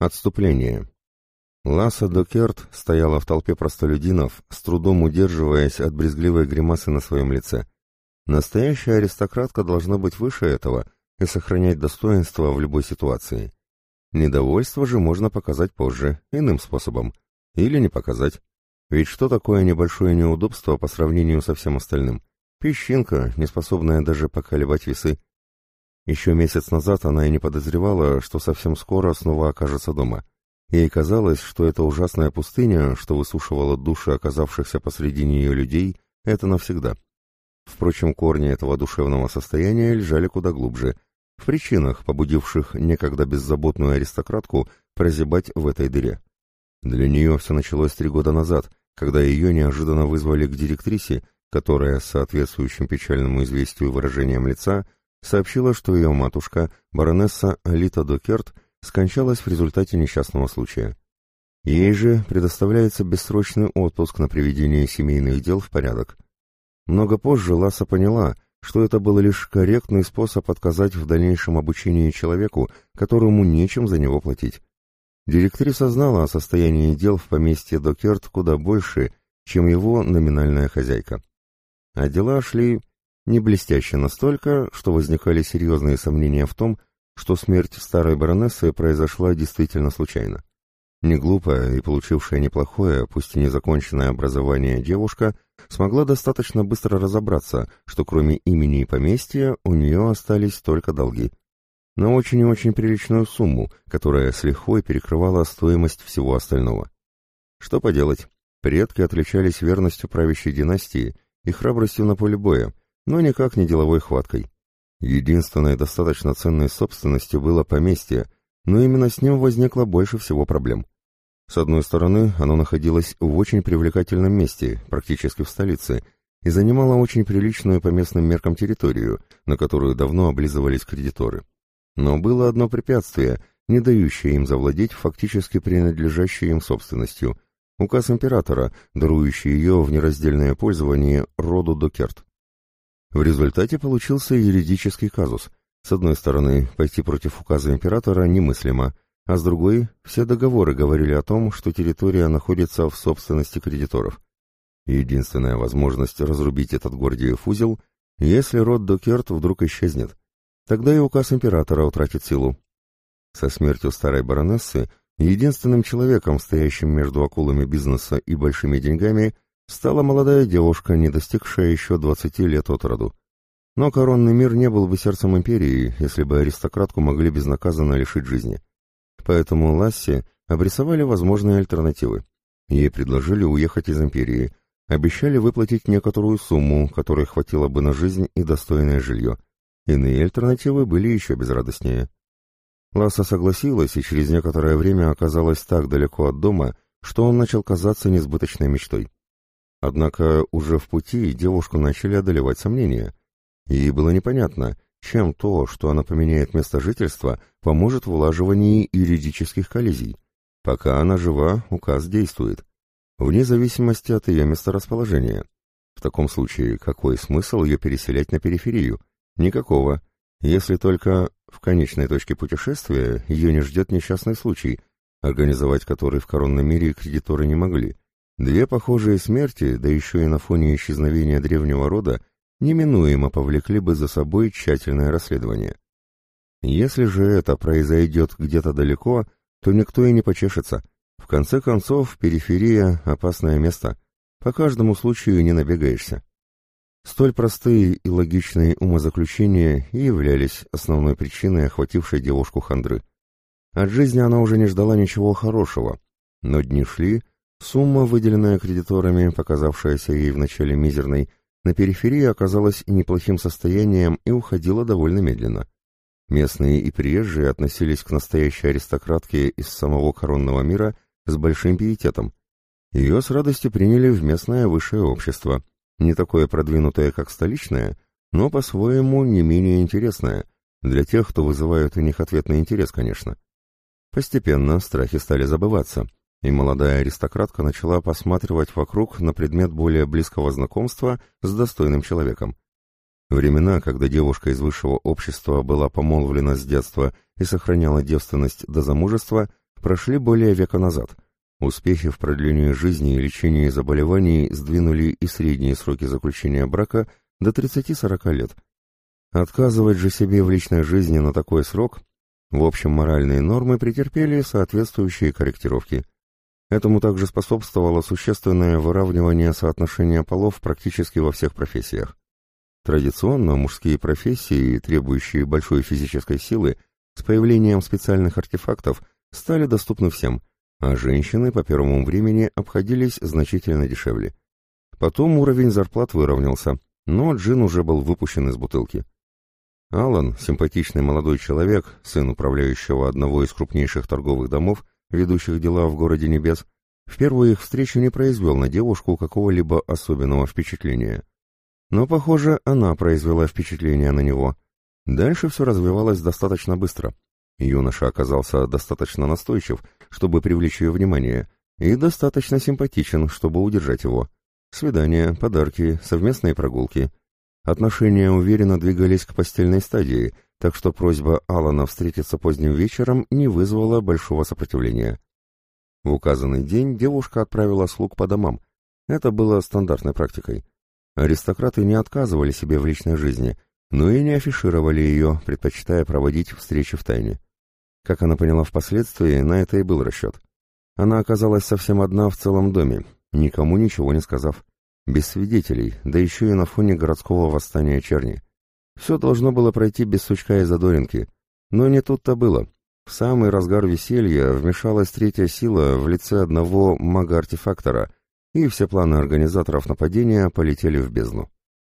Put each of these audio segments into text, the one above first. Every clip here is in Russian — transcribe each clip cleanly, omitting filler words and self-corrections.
Отступление. Ласса Докерт стояла в толпе простолюдинов, с трудом удерживаясь от брезгливой гримасы на своем лице. Настоящая аристократка должна быть выше этого и сохранять достоинство в любой ситуации. Недовольство же можно показать позже, иным способом. Или не показать. Ведь что такое небольшое неудобство по сравнению со всем остальным? Песчинка, не способная даже поколебать весы. Еще месяц назад она и не подозревала, что совсем скоро снова окажется дома. Ей казалось, что эта ужасная пустыня, что высушивала души оказавшихся посреди нее людей, это навсегда. Впрочем, корни этого душевного состояния лежали куда глубже, в причинах, побудивших некогда беззаботную аристократку прозябать в этой дыре. Для нее все началось 3 года назад, когда ее неожиданно вызвали к директрисе, которая с соответствующим печальному известию выражением лица сообщила, что ее матушка, баронесса Алита Докерт, скончалась в результате несчастного случая. Ей же предоставляется бессрочный отпуск на приведение семейных дел в порядок. Много позже Ласса поняла, что это был лишь корректный способ отказать в дальнейшем обучении человеку, которому нечем за него платить. Директриса знала о состоянии дел в поместье Докерт куда больше, чем его номинальная хозяйка. А дела шли не блестяще настолько, что возникали серьезные сомнения в том, что смерть старой баронессы произошла действительно случайно. Неглупая и получившая неплохое, пусть и незаконченное образование девушка смогла достаточно быстро разобраться, что кроме имени и поместья у нее остались только долги. На очень и очень приличную сумму, которая с лихвой перекрывала стоимость всего остального. Что поделать, предки отличались верностью правящей династии и храбростью на поле боя, но никак не деловой хваткой. Единственной достаточно ценной собственностью было поместье, но именно с ним возникло больше всего проблем. С одной стороны, оно находилось в очень привлекательном месте, практически в столице, и занимало очень приличную по местным меркам территорию, на которую давно облизывались кредиторы. Но было одно препятствие, не дающее им завладеть фактически принадлежащей им собственностью — указ императора, дарующий ее в нераздельное пользование роду Докерт. В результате получился юридический казус. С одной стороны, пойти против указа императора немыслимо, а с другой, все договоры говорили о том, что территория находится в собственности кредиторов. Единственная возможность разрубить этот Гордиев узел, если род Докерт вдруг исчезнет. Тогда и указ императора утратит силу. Со смертью старой баронессы единственным человеком, стоящим между акулами бизнеса и большими деньгами, стала молодая девушка, не достигшая еще 20 лет от роду. Но коронный мир не был бы сердцем империи, если бы аристократку могли безнаказанно лишить жизни. Поэтому Лассе обрисовали возможные альтернативы. Ей предложили уехать из империи, обещали выплатить некоторую сумму, которой хватило бы на жизнь и достойное жилье. Иные альтернативы были еще безрадостнее. Ласса согласилась и через некоторое время оказалась так далеко от дома, что он начал казаться несбыточной мечтой. Однако уже в пути девушку начали одолевать сомнения. Ей было непонятно, чем то, что она поменяет место жительства, поможет в улаживании юридических коллизий. Пока она жива, указ действует, вне зависимости от ее месторасположения. В таком случае, какой смысл ее переселять на периферию? Никакого, если только в конечной точке путешествия ее не ждет несчастный случай, организовать который в коронном мире кредиторы не могли. 2 похожие смерти, да еще и на фоне исчезновения древнего рода, неминуемо повлекли бы за собой тщательное расследование. Если же это произойдет где-то далеко, то никто и не почешется. В конце концов, периферия — опасное место. По каждому случаю не набегаешься. Столь простые и логичные умозаключения и являлись основной причиной охватившей девушку хандры. От жизни она уже не ждала ничего хорошего, но дни шли, сумма, выделенная кредиторами, показавшаяся ей вначале мизерной, на периферии оказалась неплохим состоянием и уходила довольно медленно. Местные и приезжие относились к настоящей аристократке из самого коронного мира с большим пиететом. Ее с радостью приняли в местное высшее общество, не такое продвинутое, как столичное, но по-своему не менее интересное, для тех, кто вызывает у них ответный интерес, конечно. Постепенно страхи стали забываться, и молодая аристократка начала посматривать вокруг на предмет более близкого знакомства с достойным человеком. Времена, когда девушка из высшего общества была помолвлена с детства и сохраняла девственность до замужества, прошли более века назад. Успехи в продлении жизни и лечении заболеваний сдвинули и средние сроки заключения брака до 30-40 лет. Отказывать же себе в личной жизни на такой срок, в общем, моральные нормы претерпели соответствующие корректировки. Этому также способствовало существенное выравнивание соотношения полов практически во всех профессиях. Традиционно мужские профессии, требующие большой физической силы, с появлением специальных артефактов стали доступны всем, а женщины по первому времени обходились значительно дешевле. Потом уровень зарплат выровнялся, но джин уже был выпущен из бутылки. Алан, симпатичный молодой человек, сын управляющего одного из крупнейших торговых домов, ведущих дела в городе небес, в первую их встречу не произвел на девушку какого-либо особенного впечатления. Но, похоже, она произвела впечатление на него. Дальше все развивалось достаточно быстро. Юноша оказался достаточно настойчив, чтобы привлечь ее внимание, и достаточно симпатичен, чтобы удержать его. Свидания, подарки, совместные прогулки. Отношения уверенно двигались к постельной стадии, так что просьба Алана встретиться поздним вечером не вызвала большого сопротивления. В указанный день девушка отправила слуг по домам. Это было стандартной практикой. Аристократы не отказывали себе в личной жизни, но и не афишировали ее, предпочитая проводить встречи в тайне. Как она поняла впоследствии, на это и был расчет. Она оказалась совсем одна в целом доме, никому ничего не сказав. Без свидетелей, да еще и на фоне городского восстания черни. Все должно было пройти без сучка и задоринки. Но не тут-то было. В самый разгар веселья вмешалась третья сила в лице одного мага-артефактора, и все планы организаторов нападения полетели в бездну.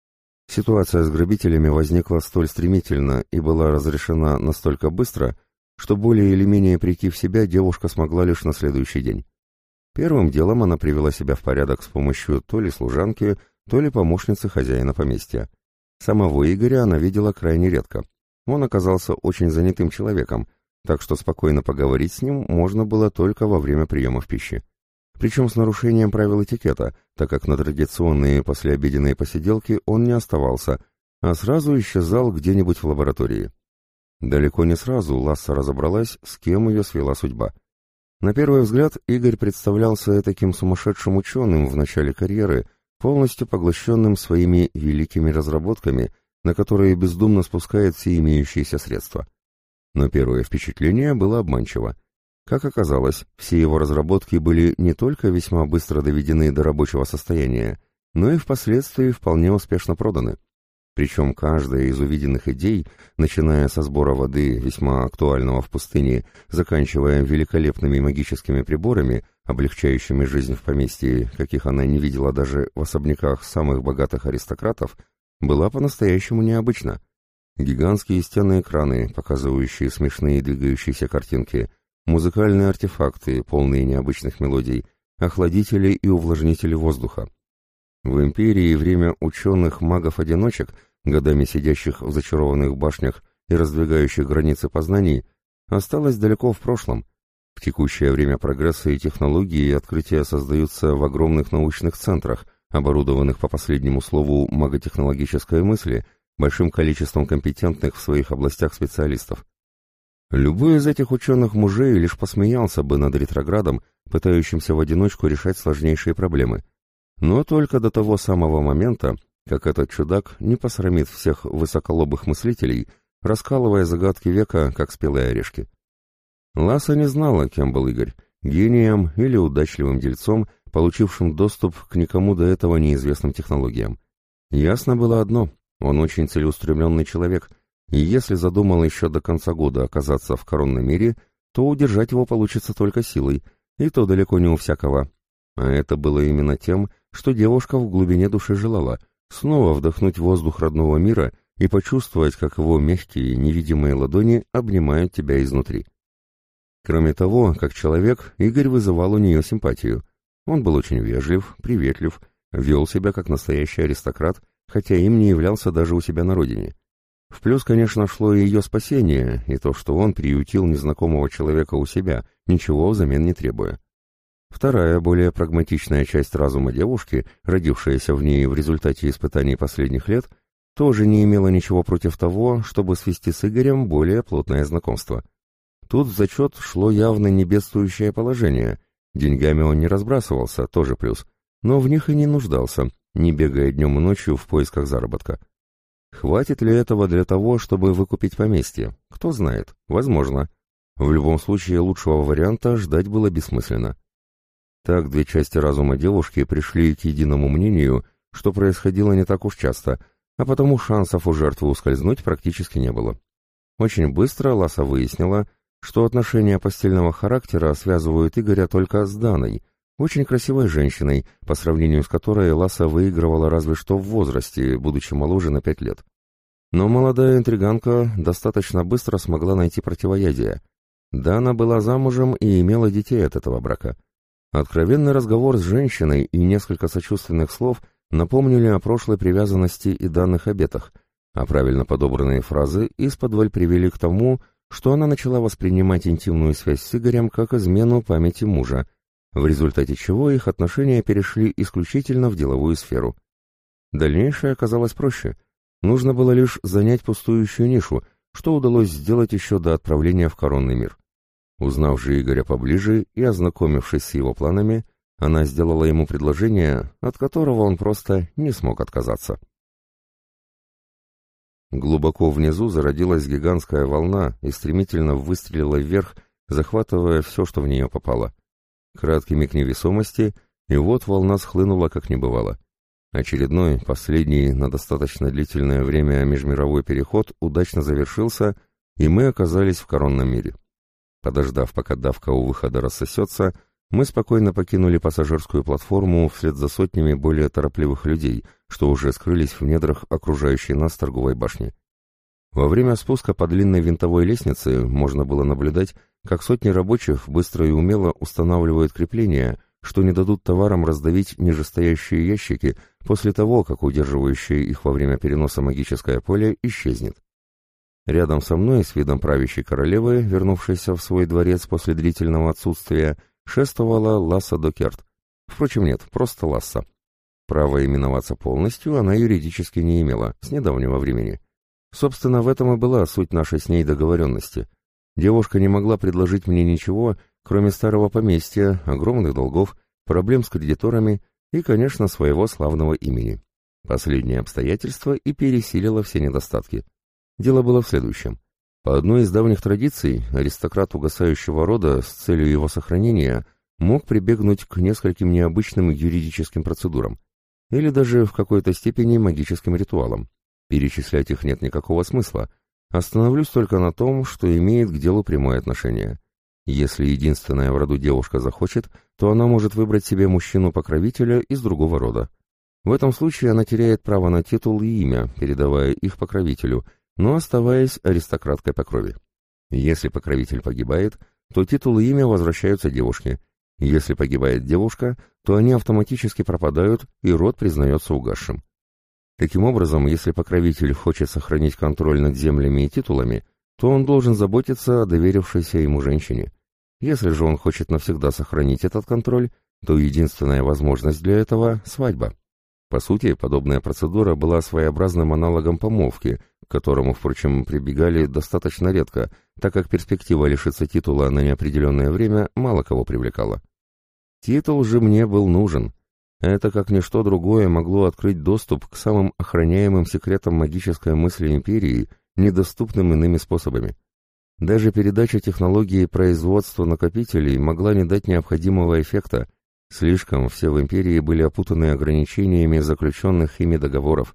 Ситуация с грабителями возникла столь стремительно и была разрешена настолько быстро, что более или менее прийти в себя девушка смогла лишь на следующий день. Первым делом она привела себя в порядок с помощью то ли служанки, то ли помощницы хозяина поместья. Самого Игоря она видела крайне редко. Он оказался очень занятым человеком, так что спокойно поговорить с ним можно было только во время приема пищи. Причем с нарушением правил этикета, так как на традиционные послеобеденные посиделки он не оставался, а сразу исчезал где-нибудь в лаборатории. Далеко не сразу Ласса разобралась, с кем ее свела судьба. На первый взгляд Игорь представлялся таким сумасшедшим ученым в начале карьеры, полностью поглощенным своими великими разработками, на которые бездумно спускает все имеющиеся средства. Но первое впечатление было обманчиво. Как оказалось, все его разработки были не только весьма быстро доведены до рабочего состояния, но и впоследствии вполне успешно проданы. Причем каждая из увиденных идей, начиная со сбора воды, весьма актуального в пустыне, заканчивая великолепными магическими приборами, облегчающими жизнь в поместье, каких она не видела даже в особняках самых богатых аристократов, была по-настоящему необычна. Гигантские стенные экраны, показывающие смешные двигающиеся картинки, музыкальные артефакты, полные необычных мелодий, охладители и увлажнители воздуха. В империи время ученых-магов-одиночек, годами сидящих в зачарованных башнях и раздвигающих границы познаний, осталось далеко в прошлом. В текущее время прогресса и технологии и открытия создаются в огромных научных центрах, оборудованных по последнему слову маготехнологической мысли, большим количеством компетентных в своих областях специалистов. Любой из этих ученых-мужей лишь посмеялся бы над ретроградом, пытающимся в одиночку решать сложнейшие проблемы. Но только до того самого момента, как этот чудак не посрамит всех высоколобых мыслителей, раскалывая загадки века, как спелые орешки. Ласса не знала, кем был Игорь, гением или удачливым дельцом, получившим доступ к никому до этого неизвестным технологиям. Ясно было одно — он очень целеустремленный человек, и если задумал еще до конца года оказаться в коронном мире, то удержать его получится только силой, и то далеко не у всякого. А это было именно тем, что девушка в глубине души желала — снова вдохнуть воздух родного мира и почувствовать, как его мягкие, невидимые ладони обнимают тебя изнутри. Кроме того, как человек, Игорь вызывал у нее симпатию. Он был очень вежлив, приветлив, вел себя как настоящий аристократ, хотя им не являлся даже у себя на родине. В плюс, конечно, шло и ее спасение, и то, что он приютил незнакомого человека у себя, ничего взамен не требуя. Вторая, более прагматичная часть разума девушки, родившаяся в ней в результате испытаний последних лет, тоже не имела ничего против того, чтобы свести с Игорем более плотное знакомство. Тут в зачет шло явно не бедствующее положение. Деньгами он не разбрасывался, тоже плюс, но в них и не нуждался, не бегая днем и ночью в поисках заработка. Хватит ли этого для того, чтобы выкупить поместье? Кто знает, возможно. В любом случае, лучшего варианта ждать было бессмысленно. Так две части разума девушки пришли к единому мнению, что происходило не так уж часто, а потому шансов у жертвы ускользнуть практически не было. Очень быстро Ласа выяснила, что отношения постельного характера связывают Игоря только с Даной, очень красивой женщиной, по сравнению с которой Ласа выигрывала разве что в возрасте, будучи моложе на 5 лет. Но молодая интриганка достаточно быстро смогла найти противоядие. Дана была замужем и имела детей от этого брака. Откровенный разговор с женщиной и несколько сочувственных слов напомнили о прошлой привязанности и данных обетах, а правильно подобранные фразы исподволь привели к тому, что она начала воспринимать интимную связь с Игорем как измену памяти мужа, в результате чего их отношения перешли исключительно в деловую сферу. Дальнейшее оказалось проще. Нужно было лишь занять пустующую нишу, что удалось сделать еще до отправления в коронный мир. Узнав же Игоря поближе и ознакомившись с его планами, она сделала ему предложение, от которого он просто не смог отказаться. Глубоко внизу зародилась гигантская волна и стремительно выстрелила вверх, захватывая все, что в нее попало. Краткий миг невесомости, и вот волна схлынула, как не бывало. Очередной, последний на достаточно длительное время межмировой переход удачно завершился, и мы оказались в коронном мире. Подождав, пока давка у выхода рассосется, мы спокойно покинули пассажирскую платформу вслед за сотнями более торопливых людей, что уже скрылись в недрах окружающей нас торговой башни. Во время спуска по длинной винтовой лестнице можно было наблюдать, как сотни рабочих быстро и умело устанавливают крепления, что не дадут товарам раздавить нижестоящие ящики после того, как удерживающее их во время переноса магическое поле исчезнет. Рядом со мной, с видом правящей королевы, вернувшейся в свой дворец после длительного отсутствия, шествовала Ласса Докерт. Впрочем, нет, просто Ласса. Права именоваться полностью она юридически не имела, с недавнего времени. Собственно, в этом и была суть нашей с ней договоренности. Девушка не могла предложить мне ничего, кроме старого поместья, огромных долгов, проблем с кредиторами и, конечно, своего славного имени. Последнее обстоятельство и пересилило все недостатки. Дело было в следующем. По одной из давних традиций, аристократ угасающего рода с целью его сохранения мог прибегнуть к нескольким необычным юридическим процедурам, или даже в какой-то степени магическим ритуалам. Перечислять их нет никакого смысла. Остановлюсь только на том, что имеет к делу прямое отношение. Если единственная в роду девушка захочет, то она может выбрать себе мужчину-покровителя из другого рода. В этом случае она теряет право на титул и имя, передавая их покровителю, но оставаясь аристократкой по крови. Если покровитель погибает, то титул и имя возвращаются девушке. Если погибает девушка, то они автоматически пропадают, и род признается угасшим. Таким образом, если покровитель хочет сохранить контроль над землями и титулами, то он должен заботиться о доверившейся ему женщине. Если же он хочет навсегда сохранить этот контроль, то единственная возможность для этого – свадьба. По сути, подобная процедура была своеобразным аналогом помолвки, к которому, впрочем, прибегали достаточно редко, так как перспектива лишиться титула на неопределенное время мало кого привлекала. Титул же мне был нужен. Это, как ничто другое, могло открыть доступ к самым охраняемым секретам магической мысли империи, недоступным иными способами. Даже передача технологии производства накопителей могла не дать необходимого эффекта, слишком все в империи были опутаны ограничениями заключенных ими договоров.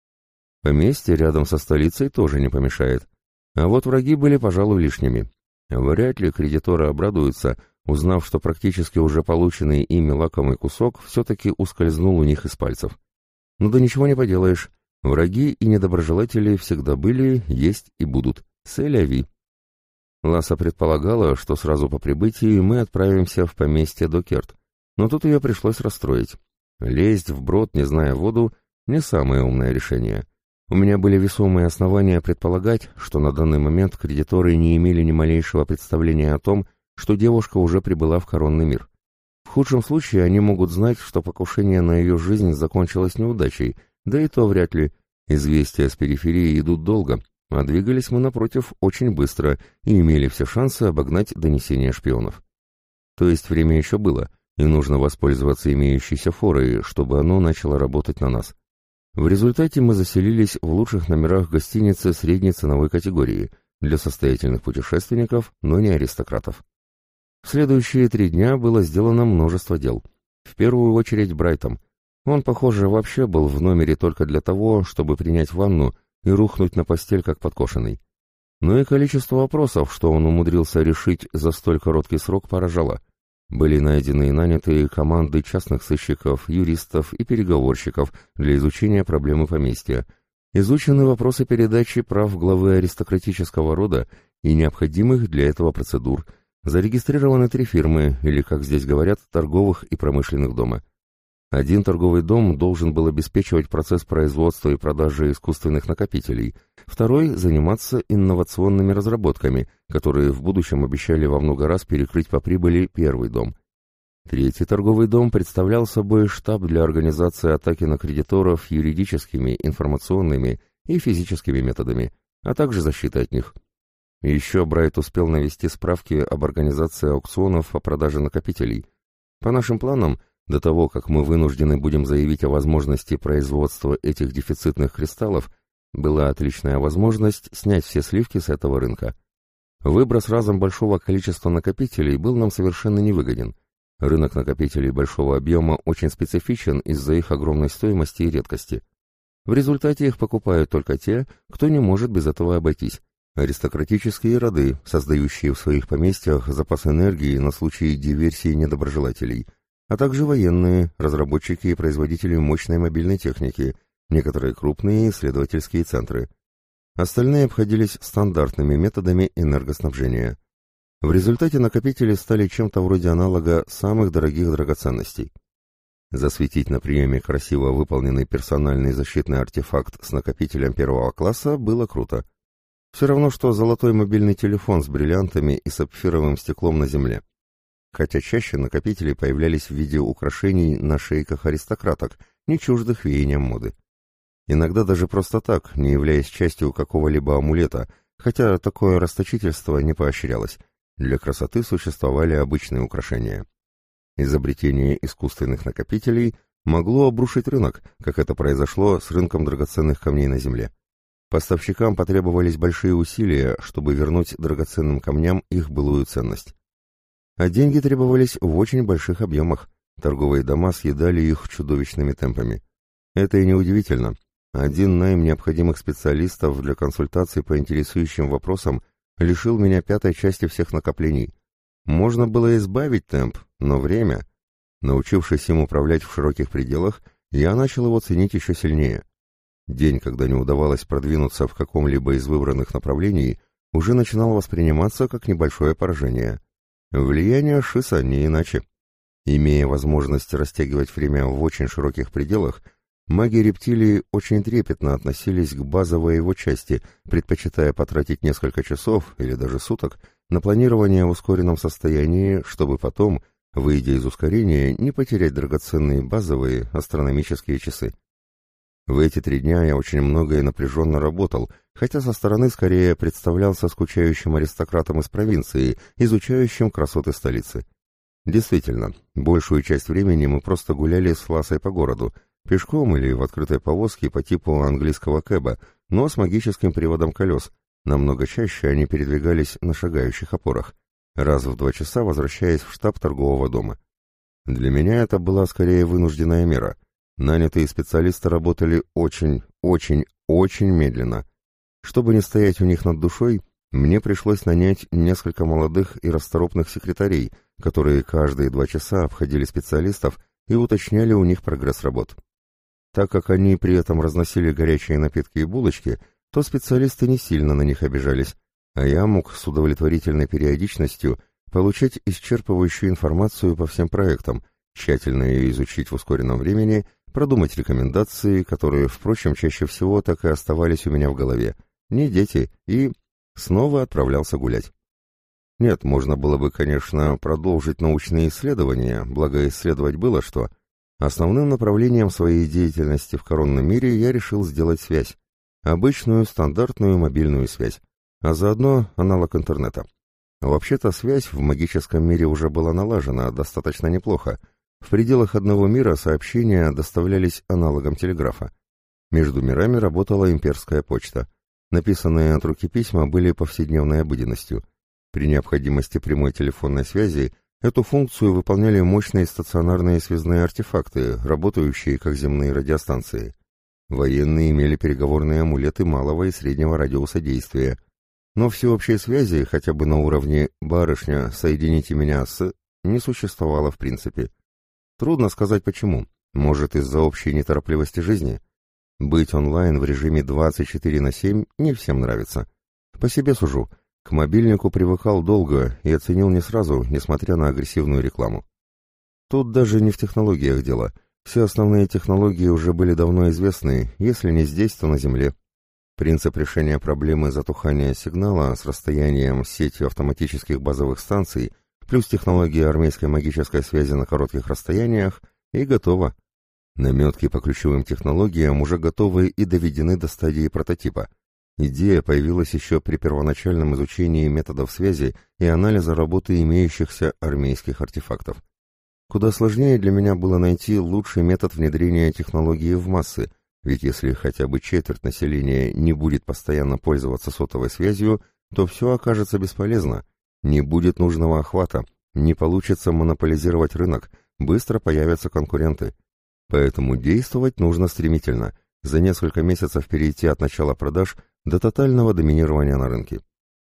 Поместье рядом со столицей тоже не помешает, а вот враги были, пожалуй, лишними. Вряд ли кредиторы обрадуются, узнав, что практически уже полученный ими лакомый кусок все-таки ускользнул у них из пальцев. Ну да ничего не поделаешь, враги и недоброжелатели всегда были, есть и будут. Сэ-ля-ви. Ласса предполагала, что сразу по прибытии мы отправимся в поместье Докерт, но тут ее пришлось расстроить. Лезть вброд, не зная воду, не самое умное решение. У меня были весомые основания предполагать, что на данный момент кредиторы не имели ни малейшего представления о том, что девушка уже прибыла в коронный мир. В худшем случае они могут знать, что покушение на ее жизнь закончилось неудачей, да и то вряд ли. Известия с периферии идут долго, а двигались мы, напротив, очень быстро и имели все шансы обогнать донесения шпионов. То есть время еще было, и нужно воспользоваться имеющейся форой, чтобы оно начало работать на нас. В результате мы заселились в лучших номерах гостиницы средней ценовой категории для состоятельных путешественников, но не аристократов. В следующие 3 дня было сделано множество дел. В первую очередь Брайтом. Он, похоже, вообще был в номере только для того, чтобы принять ванну и рухнуть на постель как подкошенный. Но и количество вопросов, что он умудрился решить за столь короткий срок, поражало. Были найдены и наняты команды частных сыщиков, юристов и переговорщиков для изучения проблемы поместья. Изучены вопросы передачи прав главы аристократического рода и необходимых для этого процедур. Зарегистрированы 3 фирмы, или, как здесь говорят, торговых и промышленных дома. Один торговый дом должен был обеспечивать процесс производства и продажи искусственных накопителей, второй — заниматься инновационными разработками, которые в будущем обещали во много раз перекрыть по прибыли первый дом. Третий торговый дом представлял собой штаб для организации атаки на кредиторов юридическими, информационными и физическими методами, а также защиты от них. Еще Брайт успел навести справки об организации аукционов по продаже накопителей. По нашим планам, до того, как мы вынуждены будем заявить о возможности производства этих дефицитных кристаллов, была отличная возможность снять все сливки с этого рынка. Выброс разом большого количества накопителей был нам совершенно невыгоден. Рынок накопителей большого объема очень специфичен из-за их огромной стоимости и редкости. В результате их покупают только те, кто не может без этого обойтись. Аристократические роды, создающие в своих поместьях запас энергии на случай диверсии недоброжелателей, а также военные, разработчики и производители мощной мобильной техники, некоторые крупные исследовательские центры. Остальные обходились стандартными методами энергоснабжения. В результате накопители стали чем-то вроде аналога самых дорогих драгоценностей. Засветить на приеме красиво выполненный персональный защитный артефакт с накопителем 1-го класса было круто. Все равно, что золотой мобильный телефон с бриллиантами и сапфировым стеклом на земле. Хотя чаще накопители появлялись в виде украшений на шейках аристократок, не чуждых веяниям моды. Иногда даже просто так, не являясь частью какого-либо амулета, хотя такое расточительство не поощрялось. Для красоты существовали обычные украшения. Изобретение искусственных накопителей могло обрушить рынок, как это произошло с рынком драгоценных камней на Земле. Поставщикам потребовались большие усилия, чтобы вернуть драгоценным камням их былую ценность. А деньги требовались в очень больших объемах, торговые дома съедали их чудовищными темпами. Это и неудивительно. Один найм необходимых специалистов для консультаций по интересующим вопросам лишил меня 1/5 части всех накоплений. Можно было избавить темп, но время... Научившись им управлять в широких пределах, я начал его ценить еще сильнее. День, когда не удавалось продвинуться в каком-либо из выбранных направлений, уже начинал восприниматься как небольшое поражение. Влияние Шиса не иначе. Имея возможность растягивать время в очень широких пределах, маги рептилии очень трепетно относились к базовой его части, предпочитая потратить несколько часов или даже суток на планирование в ускоренном состоянии, чтобы потом, выйдя из ускорения, не потерять драгоценные базовые астрономические часы. В эти 3 дня я очень много и напряженно работал, хотя со стороны скорее представлялся скучающим аристократом из провинции, изучающим красоты столицы. Действительно, большую часть времени мы просто гуляли с Ласой по городу, пешком или в открытой повозке по типу английского кэба, но с магическим приводом колес. Намного чаще они передвигались на шагающих опорах, раз в 2 часа возвращаясь в штаб торгового дома. Для меня это была скорее вынужденная мера. Нанятые специалисты работали очень медленно. Чтобы не стоять у них над душой, мне пришлось нанять несколько молодых и расторопных секретарей, которые каждые 2 часа обходили специалистов и уточняли у них прогресс работ. Так как они при этом разносили горячие напитки и булочки, то специалисты не сильно на них обижались, а я мог с удовлетворительной периодичностью получать исчерпывающую информацию по всем проектам, тщательно ее изучить в ускоренном времени, продумать рекомендации, которые, впрочем, чаще всего так и оставались у меня в голове, не дети, и снова отправлялся гулять. Нет, можно было бы, конечно, продолжить научные исследования, благо исследовать было что. Основным направлением своей деятельности в коронном мире я решил сделать связь. обычную стандартную мобильную связь, а заодно аналог интернета. Вообще-то связь в магическом мире уже была налажена достаточно неплохо. В пределах одного мира сообщения доставлялись аналогом телеграфа. Между мирами работала имперская почта. Написанные от руки письма были повседневной обыденностью. При необходимости прямой телефонной связи эту функцию выполняли мощные стационарные связные артефакты, работающие как земные радиостанции. Военные имели переговорные амулеты малого и среднего радиуса действия. Но всеобщей связи, хотя бы на уровне «барышня, соедините меня с...» не существовало в принципе. Трудно сказать почему. Может, из-за общей неторопливости жизни? Быть онлайн в режиме 24/7 не всем нравится. По себе сужу. К мобильнику привыкал долго и оценил не сразу, несмотря на агрессивную рекламу. Тут даже не в технологиях дело. Все основные технологии уже были давно известны, если не здесь, то на Земле. Принцип решения проблемы затухания сигнала с расстоянием сетью автоматических базовых станций плюс технология армейской магической связи на коротких расстояниях и готово. Наметки по ключевым технологиям уже готовы и доведены до стадии прототипа. Идея появилась еще при первоначальном изучении методов связи и анализа работы имеющихся армейских артефактов. Куда сложнее для меня было найти лучший метод внедрения технологии в массы, ведь если хотя бы четверть населения не будет постоянно пользоваться сотовой связью, то все окажется бесполезно, не будет нужного охвата, не получится монополизировать рынок, быстро появятся конкуренты. Поэтому действовать нужно стремительно, за несколько месяцев перейти от начала продаж до тотального доминирования на рынке.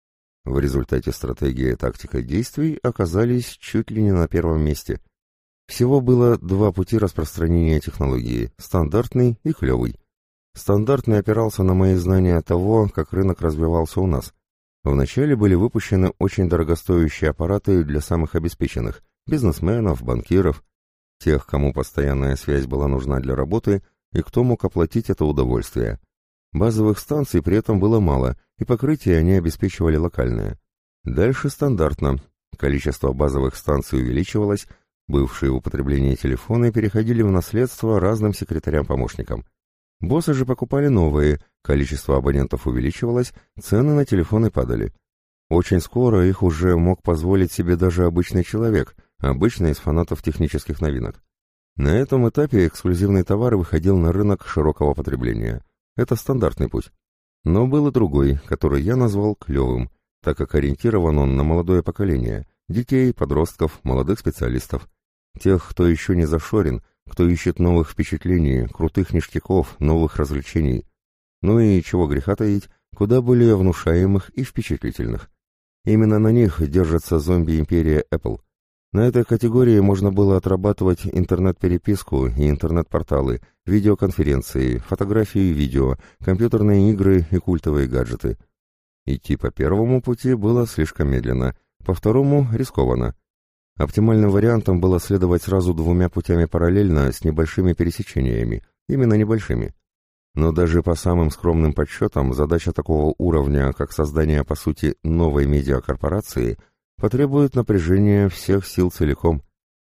В результате стратегия и тактика действий оказались чуть ли не на первом месте. Всего было два пути распространения технологии – стандартный и клевый. Стандартный опирался на мои знания того, как рынок развивался у нас. Вначале были выпущены очень дорогостоящие аппараты для самых обеспеченных – бизнесменов, банкиров, тех, кому постоянная связь была нужна для работы и кто мог оплатить это удовольствие. Базовых станций при этом было мало, и покрытие они обеспечивали локальное. Дальше стандартно. Количество базовых станций увеличивалось, бывшие в употреблении телефоны переходили в наследство разным секретарям-помощникам. Боссы же покупали новые, количество абонентов увеличивалось, цены на телефоны падали. Очень скоро их уже мог позволить себе даже обычный человек, обычно из фанатов технических новинок. На этом этапе эксклюзивный товар выходил на рынок широкого потребления. Это стандартный путь. Но был и другой, который я назвал клевым, так как ориентирован он на молодое поколение, детей, подростков, молодых специалистов. Тех, кто еще не зашорен, кто ищет новых впечатлений, крутых ништяков, новых развлечений. Ну и, чего греха таить, куда более внушаемых и впечатлительных. Именно на них держится зомби-империя Apple. На этой категории можно было отрабатывать интернет-переписку и интернет-порталы, видеоконференции, фотографии и видео, компьютерные игры и культовые гаджеты. Идти по первому пути было слишком медленно, по второму — рискованно. Оптимальным вариантом было следовать сразу двумя путями параллельно с небольшими пересечениями, именно небольшими. Но даже по самым скромным подсчетам задача такого уровня, как создание, по сути, новой медиакорпорации, потребует напряжения всех сил целиком.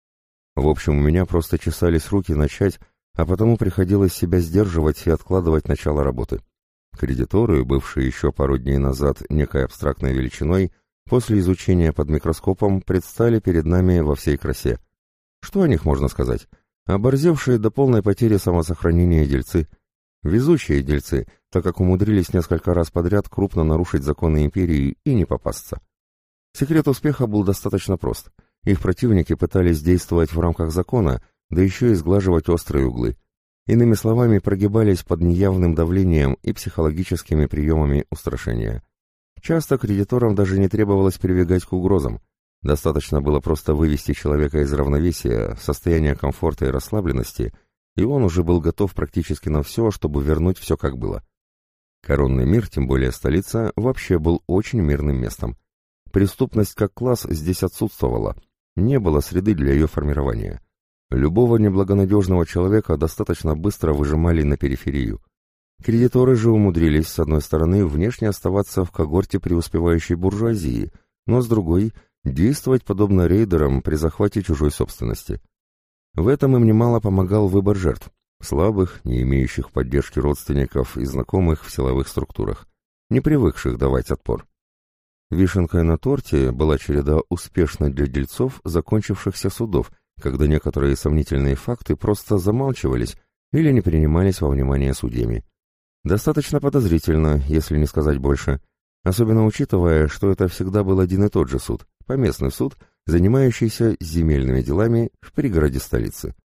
В общем, у меня просто чесались руки начать, а потому приходилось себя сдерживать и откладывать начало работы. Кредиторы, бывшие еще пару дней назад некой абстрактной величиной, после изучения под микроскопом предстали перед нами во всей красе. Что о них можно сказать? Оборзевшие до полной потери самосохранения дельцы. Везучие дельцы, так как умудрились несколько раз подряд крупно нарушить законы империи и не попасться. Секрет успеха был достаточно прост. Их противники пытались действовать в рамках закона, да еще и сглаживать острые углы. Иными словами, прогибались под неявным давлением и психологическими приемами устрашения. Часто кредиторам даже не требовалось прибегать к угрозам. Достаточно было просто вывести человека из равновесия, состояния комфорта и расслабленности, и он уже был готов практически на все, чтобы вернуть все как было. Коронный мир, тем более столица, вообще был очень мирным местом. Преступность как класс здесь отсутствовала, не было среды для ее формирования. Любого неблагонадежного человека достаточно быстро выжимали на периферию. Кредиторы же умудрились, с одной стороны, внешне оставаться в когорте преуспевающей буржуазии, но с другой – действовать подобно рейдерам при захвате чужой собственности. В этом им немало помогал выбор жертв. Слабых, не имеющих поддержки родственников и знакомых в силовых структурах, не привыкших давать отпор. Вишенкой на торте была череда успешно для дельцов закончившихся судов, когда некоторые сомнительные факты просто замалчивались или не принимались во внимание судьями. Достаточно подозрительно, если не сказать больше, особенно учитывая, что это всегда был один и тот же суд, поместный суд, занимающийся земельными делами в пригороде столицы.